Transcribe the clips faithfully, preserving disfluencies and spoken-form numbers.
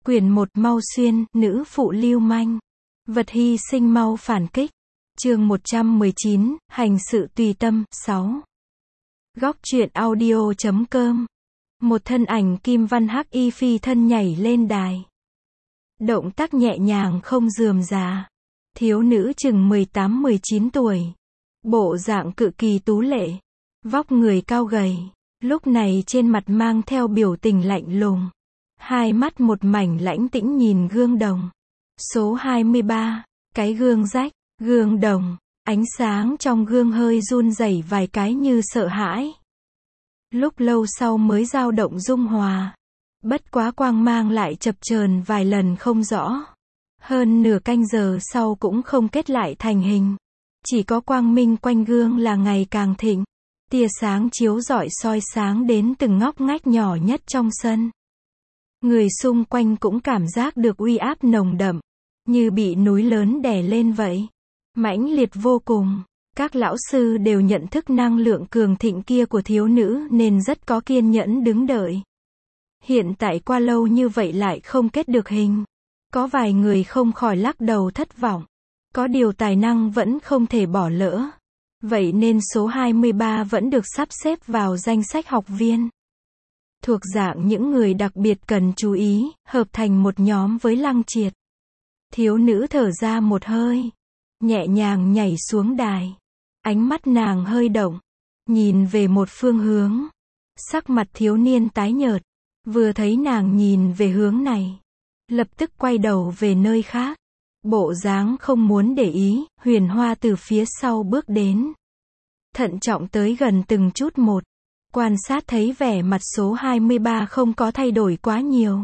Quyển một Mau Xuyên, nữ phụ lưu manh. Vật hy sinh mau phản kích. Chương một trăm mười chín, hành sự tùy tâm, sáu. Góc truyện audio chấm com. Một thân ảnh kim văn hắc y phi thân nhảy lên đài. Động tác nhẹ nhàng không rườm rà. Thiếu nữ chừng mười tám mười chín tuổi. Bộ dạng cực kỳ tú lệ. Vóc người cao gầy. Lúc này trên mặt mang theo biểu tình lạnh lùng. Hai mắt một mảnh lãnh tĩnh nhìn gương đồng. Số hai mươi ba, cái gương rách, gương đồng, ánh sáng trong gương hơi run rẩy vài cái như sợ hãi. Lúc lâu sau mới dao động dung hòa. Bất quá quang mang lại chập chờn vài lần không rõ. Hơn nửa canh giờ sau cũng không kết lại thành hình. Chỉ có quang minh quanh gương là ngày càng thịnh. Tia sáng chiếu rọi soi sáng đến từng ngóc ngách nhỏ nhất trong sân. Người xung quanh cũng cảm giác được uy áp nồng đậm, như bị núi lớn đè lên vậy. Mãnh liệt vô cùng. Các lão sư đều nhận thức năng lượng cường thịnh kia của thiếu nữ nên rất có kiên nhẫn đứng đợi. Hiện tại qua lâu như vậy lại không kết được hình. Có vài người không khỏi lắc đầu thất vọng. Có điều tài năng vẫn không thể bỏ lỡ. Vậy nên số hai mươi ba vẫn được sắp xếp vào danh sách học viên. Thuộc dạng những người đặc biệt cần chú ý, hợp thành một nhóm với Lăng Triệt. Thiếu nữ thở ra một hơi. Nhẹ nhàng nhảy xuống đài. Ánh mắt nàng hơi động. Nhìn về một phương hướng. Sắc mặt thiếu niên tái nhợt. Vừa thấy nàng nhìn về hướng này. Lập tức quay đầu về nơi khác. Bộ dáng không muốn để ý, Huyền Hoa từ phía sau bước đến. Thận trọng tới gần từng chút một. Quan sát thấy vẻ mặt số hai mươi ba không có thay đổi quá nhiều.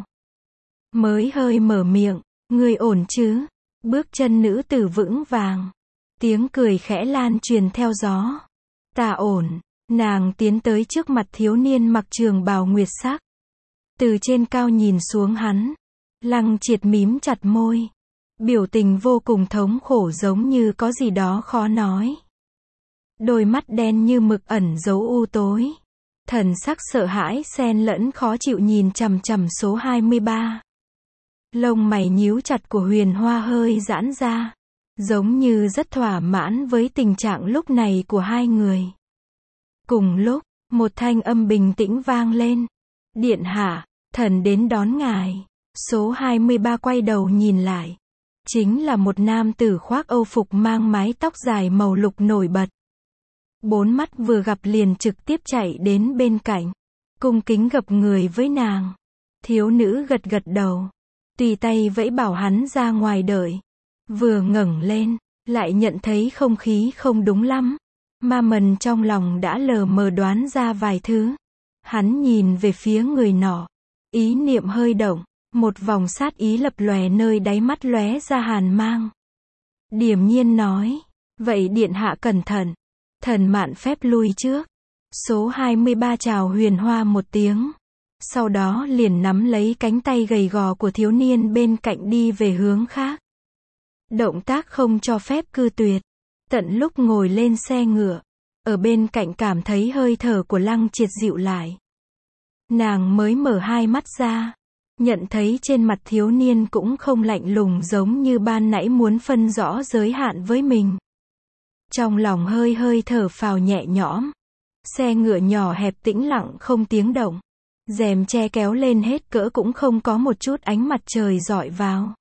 Mới hơi mở miệng, ngươi ổn chứ? Bước chân nữ tử vững vàng. Tiếng cười khẽ lan truyền theo gió. Ta ổn. Nàng tiến tới trước mặt thiếu niên mặc trường bào nguyệt sắc. Từ trên cao nhìn xuống hắn. Lăng Triệt mím chặt môi. Biểu tình vô cùng thống khổ giống như có gì đó khó nói. Đôi mắt đen như mực ẩn giấu u tối. Thần sắc sợ hãi xen lẫn khó chịu nhìn chằm chằm số hai mươi ba. Lông mày nhíu chặt của Huyền Hoa hơi giãn ra. Giống như rất thỏa mãn với tình trạng lúc này của hai người. Cùng lúc, một thanh âm bình tĩnh vang lên. Điện hạ, thần đến đón ngài. Số hai mươi ba quay đầu nhìn lại. Chính là một nam tử khoác âu phục mang mái tóc dài màu lục nổi bật. Bốn mắt vừa gặp liền trực tiếp chạy đến bên cạnh. Cung kính gập người với nàng. Thiếu nữ gật gật đầu. Tùy tay vẫy bảo hắn ra ngoài đợi. Vừa ngẩng lên, lại nhận thấy không khí không đúng lắm. Ma mần trong lòng đã lờ mờ đoán ra vài thứ. Hắn nhìn về phía người nọ. Ý niệm hơi động. Một vòng sát ý lập lòe nơi đáy mắt lóe ra hàn mang. Điềm nhiên nói. Vậy điện hạ cẩn thận. Thần mạn phép lui trước. Số hai mươi ba chào Huyền Hoa một tiếng. Sau đó liền nắm lấy cánh tay gầy gò của thiếu niên bên cạnh đi về hướng khác. Động tác không cho phép cư tuyệt. Tận lúc ngồi lên xe ngựa. Ở bên cạnh cảm thấy hơi thở của Lăng Triệt dịu lại. Nàng mới mở hai mắt ra. Nhận thấy trên mặt thiếu niên cũng không lạnh lùng giống như ban nãy muốn phân rõ giới hạn với mình. Trong lòng hơi hơi thở phào nhẹ nhõm. Xe ngựa nhỏ hẹp tĩnh lặng không tiếng động. Rèm che kéo lên hết cỡ cũng không có một chút ánh mặt trời rọi vào.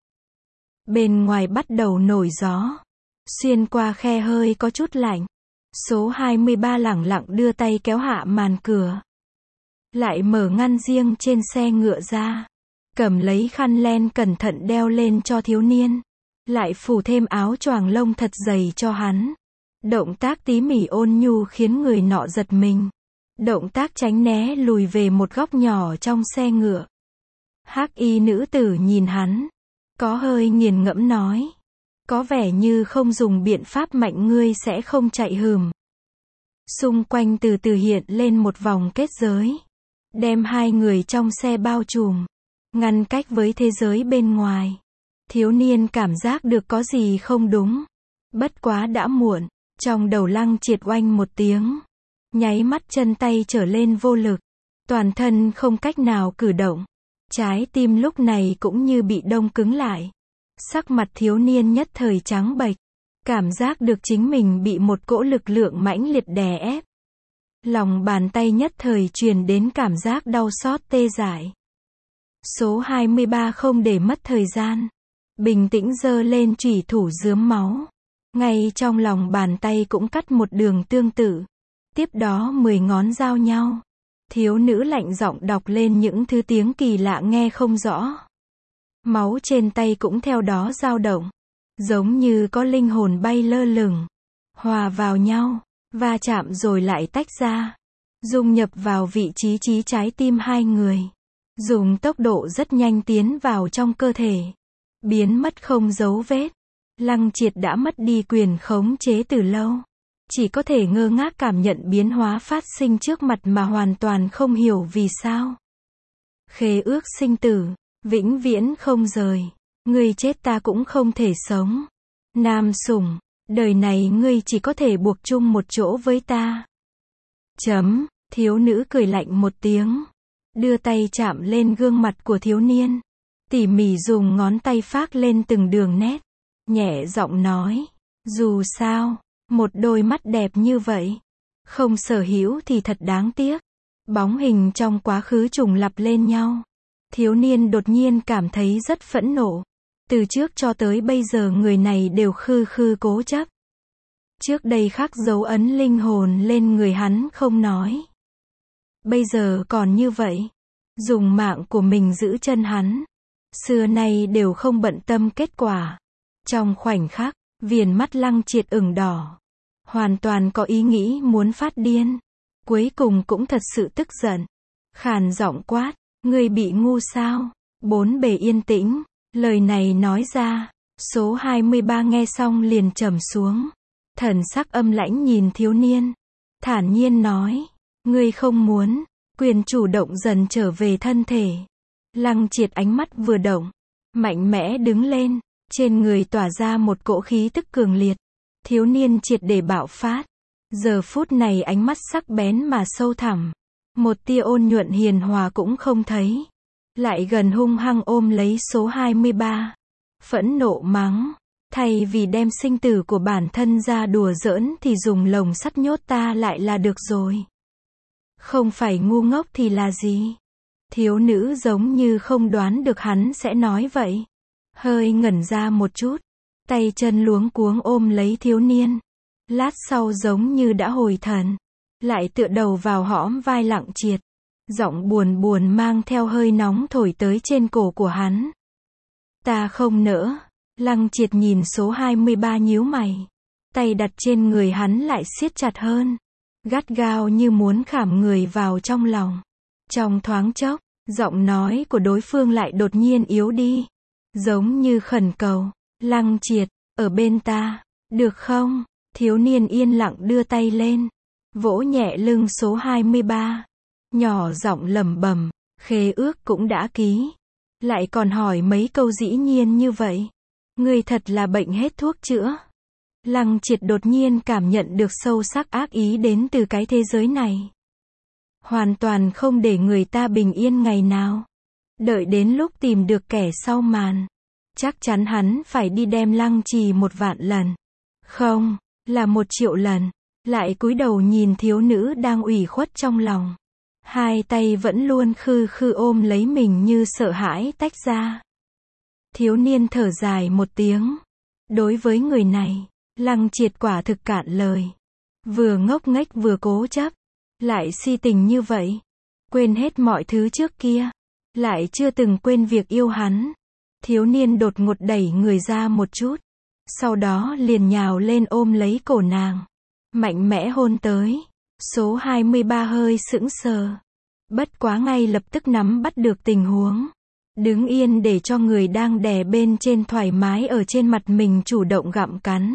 Bên ngoài bắt đầu nổi gió. Xuyên qua khe hơi có chút lạnh. Số hai mươi ba lẳng lặng đưa tay kéo hạ màn cửa. Lại mở ngăn riêng trên xe ngựa ra. Cầm lấy khăn len cẩn thận đeo lên cho thiếu niên. Lại phủ thêm áo choàng lông thật dày cho hắn. Động tác tí mỉ ôn nhu khiến người nọ giật mình. Động tác tránh né lùi về một góc nhỏ trong xe ngựa. Hắc y nữ tử nhìn hắn. Có hơi nghiền ngẫm nói. Có vẻ như không dùng biện pháp mạnh ngươi sẽ không chạy hừm. Xung quanh từ từ hiện lên một vòng kết giới. Đem hai người trong xe bao trùm. Ngăn cách với thế giới bên ngoài. Thiếu niên cảm giác được có gì không đúng. Bất quá đã muộn. Trong đầu Lăng Triệt oanh một tiếng. Nháy mắt chân tay trở lên vô lực. Toàn thân không cách nào cử động. Trái tim lúc này cũng như bị đông cứng lại. Sắc mặt thiếu niên nhất thời trắng bệch. Cảm giác được chính mình bị một cỗ lực lượng mãnh liệt đè ép. Lòng bàn tay nhất thời truyền đến cảm giác đau xót tê dại. Số hai mươi ba không để mất thời gian. Bình tĩnh giơ lên chủy thủ rướm máu. Ngay trong lòng bàn tay cũng cắt một đường tương tự. Tiếp đó mười ngón giao nhau. Thiếu nữ lạnh giọng đọc lên những thứ tiếng kỳ lạ nghe không rõ. Máu trên tay cũng theo đó dao động. Giống như có linh hồn bay lơ lửng. Hòa vào nhau. Va chạm rồi lại tách ra. Dung nhập vào vị trí trí trái tim hai người. Dùng tốc độ rất nhanh tiến vào trong cơ thể. Biến mất không dấu vết. Lăng Triệt đã mất đi quyền khống chế từ lâu. Chỉ có thể ngơ ngác cảm nhận biến hóa phát sinh trước mặt mà hoàn toàn không hiểu vì sao. Khế ước sinh tử, vĩnh viễn không rời. Ngươi chết ta cũng không thể sống. Nam sủng, đời này ngươi chỉ có thể buộc chung một chỗ với ta. Chấm, thiếu nữ cười lạnh một tiếng. Đưa tay chạm lên gương mặt của thiếu niên. Tỉ mỉ dùng ngón tay phác lên từng đường nét. Nhẹ giọng nói. Dù sao, một đôi mắt đẹp như vậy. Không sở hữu thì thật đáng tiếc. Bóng hình trong quá khứ trùng lặp lên nhau. Thiếu niên đột nhiên cảm thấy rất phẫn nộ. Từ trước cho tới bây giờ người này đều khư khư cố chấp. Trước đây khắc dấu ấn linh hồn lên người hắn không nói. Bây giờ còn như vậy. Dùng mạng của mình giữ chân hắn. Xưa nay đều không bận tâm kết quả. Trong khoảnh khắc, viền mắt Lăng Triệt ửng đỏ. Hoàn toàn có ý nghĩ muốn phát điên. Cuối cùng cũng thật sự tức giận. Khàn giọng quát, ngươi bị ngu sao? Bốn bề yên tĩnh. Lời này nói ra, số hai mươi ba nghe xong liền trầm xuống. Thần sắc âm lãnh nhìn thiếu niên. Thản nhiên nói, ngươi không muốn. Quyền chủ động dần trở về thân thể. Lăng Triệt ánh mắt vừa động. Mạnh mẽ đứng lên. Trên người tỏa ra một cỗ khí tức cường liệt. Thiếu niên triệt để bạo phát. Giờ phút này ánh mắt sắc bén mà sâu thẳm. Một tia ôn nhuận hiền hòa cũng không thấy. Lại gần hung hăng ôm lấy số hai mươi ba. Phẫn nộ mắng. Thay vì đem sinh tử của bản thân ra đùa giỡn thì dùng lồng sắt nhốt ta lại là được rồi. Không phải ngu ngốc thì là gì? Thiếu nữ giống như không đoán được hắn sẽ nói vậy. Hơi ngẩn ra một chút. Tay chân luống cuống ôm lấy thiếu niên. Lát sau giống như đã hồi thần. Lại tựa đầu vào hõm vai Lăng Triệt. Giọng buồn buồn mang theo hơi nóng thổi tới trên cổ của hắn. Ta không nỡ. Lăng Triệt nhìn số hai mươi ba nhíu mày. Tay đặt trên người hắn lại siết chặt hơn. Gắt gao như muốn khảm người vào trong lòng. Trong thoáng chốc, giọng nói của đối phương lại đột nhiên yếu đi. Giống như khẩn cầu. Lăng Triệt, ở bên ta, được không? Thiếu niên yên lặng đưa tay lên. Vỗ nhẹ lưng số hai mươi ba. Nhỏ giọng lẩm bẩm, khế ước cũng đã ký. Lại còn hỏi mấy câu dĩ nhiên như vậy. Ngươi thật là bệnh hết thuốc chữa. Lăng Triệt đột nhiên cảm nhận được sâu sắc ác ý đến từ cái thế giới này. Hoàn toàn không để người ta bình yên ngày nào. Đợi đến lúc tìm được kẻ sau màn. Chắc chắn hắn phải đi đem Lăng Trì một vạn lần. Không, là một triệu lần. Lại cúi đầu nhìn thiếu nữ đang ủy khuất trong lòng. Hai tay vẫn luôn khư khư ôm lấy mình như sợ hãi tách ra. Thiếu niên thở dài một tiếng. Đối với người này, Lăng Triệt quả thực cạn lời. Vừa ngốc nghếch vừa cố chấp. Lại si tình như vậy. Quên hết mọi thứ trước kia. Lại chưa từng quên việc yêu hắn. Thiếu niên đột ngột đẩy người ra một chút. Sau đó liền nhào lên ôm lấy cổ nàng. Mạnh mẽ hôn tới. Số hai mươi ba hơi sững sờ. Bất quá ngay lập tức nắm bắt được tình huống. Đứng yên để cho người đang đè bên trên thoải mái ở trên mặt mình chủ động gặm cắn.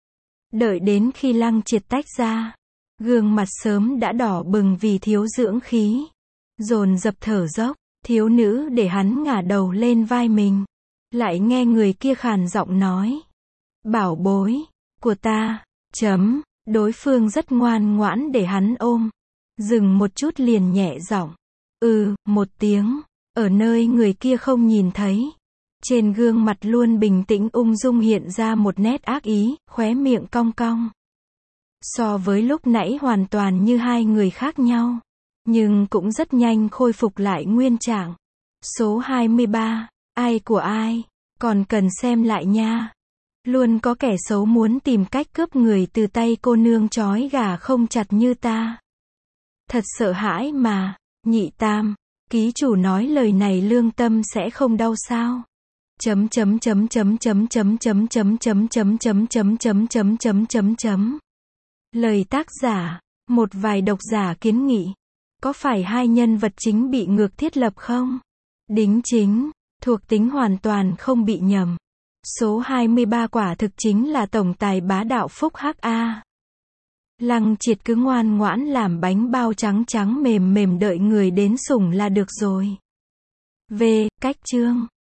Đợi đến khi Lăng Triệt tách ra. Gương mặt sớm đã đỏ bừng vì thiếu dưỡng khí. Dồn dập thở dốc. Thiếu nữ để hắn ngả đầu lên vai mình. Lại nghe người kia khàn giọng nói. Bảo bối của ta. Chấm. Đối phương rất ngoan ngoãn để hắn ôm. Dừng một chút liền nhẹ giọng. Ừ, một tiếng. Ở nơi người kia không nhìn thấy. Trên gương mặt luôn bình tĩnh ung dung hiện ra một nét ác ý, khóe miệng cong cong. So với lúc nãy hoàn toàn như hai người khác nhau. Nhưng cũng rất nhanh khôi phục lại nguyên trạng. Số hai mươi ba. Ai của ai? Còn cần xem lại nha. Luôn có kẻ xấu muốn tìm cách cướp người từ tay cô nương trói gà không chặt như ta. Thật sợ hãi mà. Nhị Tam, ký chủ nói lời này lương tâm sẽ không đau sao? Chấm chấm chấm chấm chấm chấm chấm chấm chấm chấm chấm chấm chấm chấm chấm chấm chấm. Lời tác giả, một vài độc giả kiến nghị, có phải hai nhân vật chính bị ngược thiết lập không? Đính chính, thuộc tính hoàn toàn không bị nhầm. Số hai mươi ba quả thực chính là tổng tài bá đạo phúc hắc a. Lăng Triệt cứ ngoan ngoãn làm bánh bao trắng trắng mềm mềm đợi người đến sủng là được rồi. V. Cách chương